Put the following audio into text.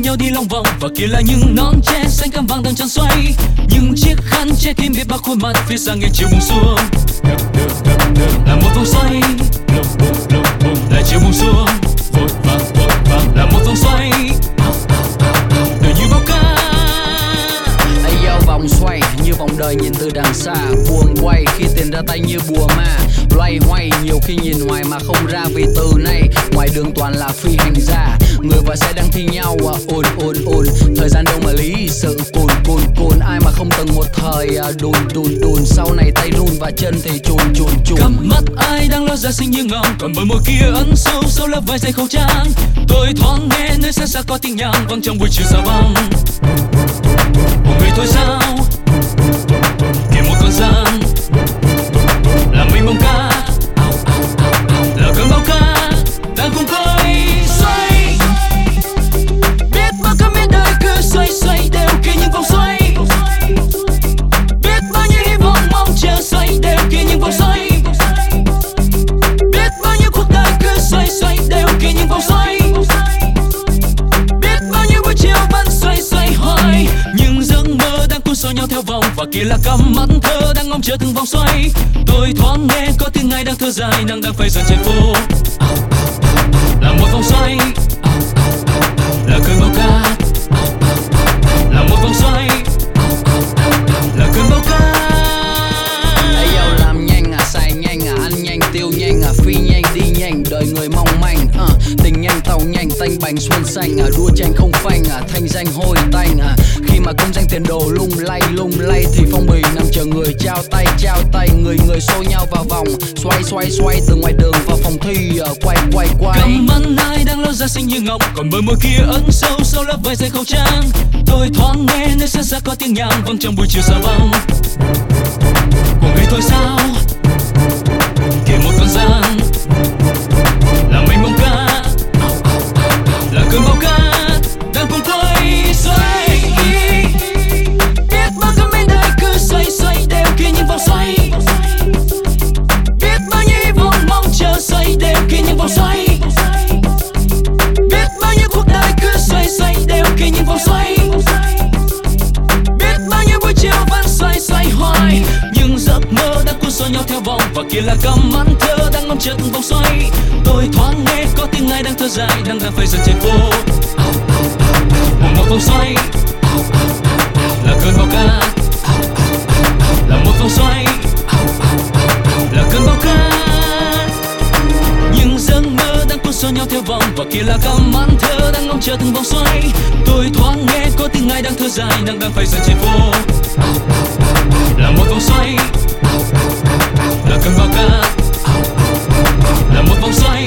nhau đi lòng vòng, và kia là những nón tre xanh cam vàng đang tròn xoay, những chiếc khăn che kín biết bao khuôn mặt phía xa nghe chiều buông xuống. Là một vòng xoay, là chiều buông xuống, vội vàng là một vòng xoay, đời như bao ca. Vòng xoay như vòng đời nhìn từ đằng xa, buồn quay khi tiền ra tay như bùa ma, loay hoay nhiều khi nhìn hoài mà không ra, vì từ nay ngoài đường toàn là phi hành gia. Người và xe đang thi nhau ồn, thời gian đâu mà lý sự cồn, ai mà không từng một thời đùn, sau này tay run và chân thì chùn. Cắm mắt ai đang lo ra xinh như ngọc, còn bờ môi kia ẩn sâu sau lớp vải dày khẩu trang. Tôi thoáng nghe nơi xa xa có tiếng nhạc vang trong buổi chiều xa băng. Một người thôi sao kể một con gian là mênh mông ca, là cơn bão ca đang cùng tôi xoay. Biết bao cơn miền đời cứ xoay đều kia những vòng xoay, biết bao nhiêu hy vọng mong chờ xoay đều kia những vòng xoay, biết bao nhiêu cuộc đời cứ xoay đều kia những vòng xoay, biết bao nhiêu buổi chiều vẫn xoay hoài. Nhưng giấc mơ đang cuốn xô nhau theo vòng, và kia là cắm mắt thơ đang ngóng chờ từng vòng xoay. Tôi thoáng nghe có tiếng ai đang thở dài, nắng đang phai dần trên phố. Là một vòng xoay, là cơn bão ca, là một vòng xoay, là cơn bão ca. Làm nhanh xài nhanh ăn nhanh tiêu nhanh phi nhanh đi nhanh, đời người mong manh tình nhanh tàu nhanh tanh bành xuân xanh đua tranh không phanh thanh danh hôi tanh khi mà công danh tiền đồ lung lay thì phong bì nằm chờ người trao tay, người xô nhau vào vòng xoay từ ngoài đường vào phòng thi quay. Cầm mắt ai đang lo ra xinh như ngọc, còn bờ môi kia ẩn sâu lớp vải dày khẩu trang. Tôi thoáng nghe nơi xa xa có tiếng nhạc vang trong buổi chiều xa băng. Của người thôi sao kể một con gian là mênh mông ca, là cơn bão ca đang cùng tôi xoay. Biết bao cơn miền đời cứ xoay đều kia những vòng xoay, biết bao nhiêu hy vọng mong chờ xoay đều kia những vòng xoay, biết bao nhiêu cuộc đời cứ xoay đều kia những vòng xoay, biết bao nhiêu buổi chiều vẫn xoay hoài. Nhưng giấc mơ đang cuốn xô nhau theo vòng, và kia là cắm mắt thơ đang ngóng chờ từng vòng xoay. Tôi thoáng nghe có tiếng ai đang thở dài, đang phai dần trên phố. Một vòng xoay, là cơn bão ca, là một vòng xoay, là cơn bão ca. Nhưng giấc mơ đang cuốn xô nhau theo vòng, và kia là cắm mắt thơ đang ngóng chờ từng vòng xoay. Tôi thoáng nghe có tiếng ai đang thở dài, đang phai dần trên phố. Là một vòng xoay, là cơn bão ca, là một vòng xoay,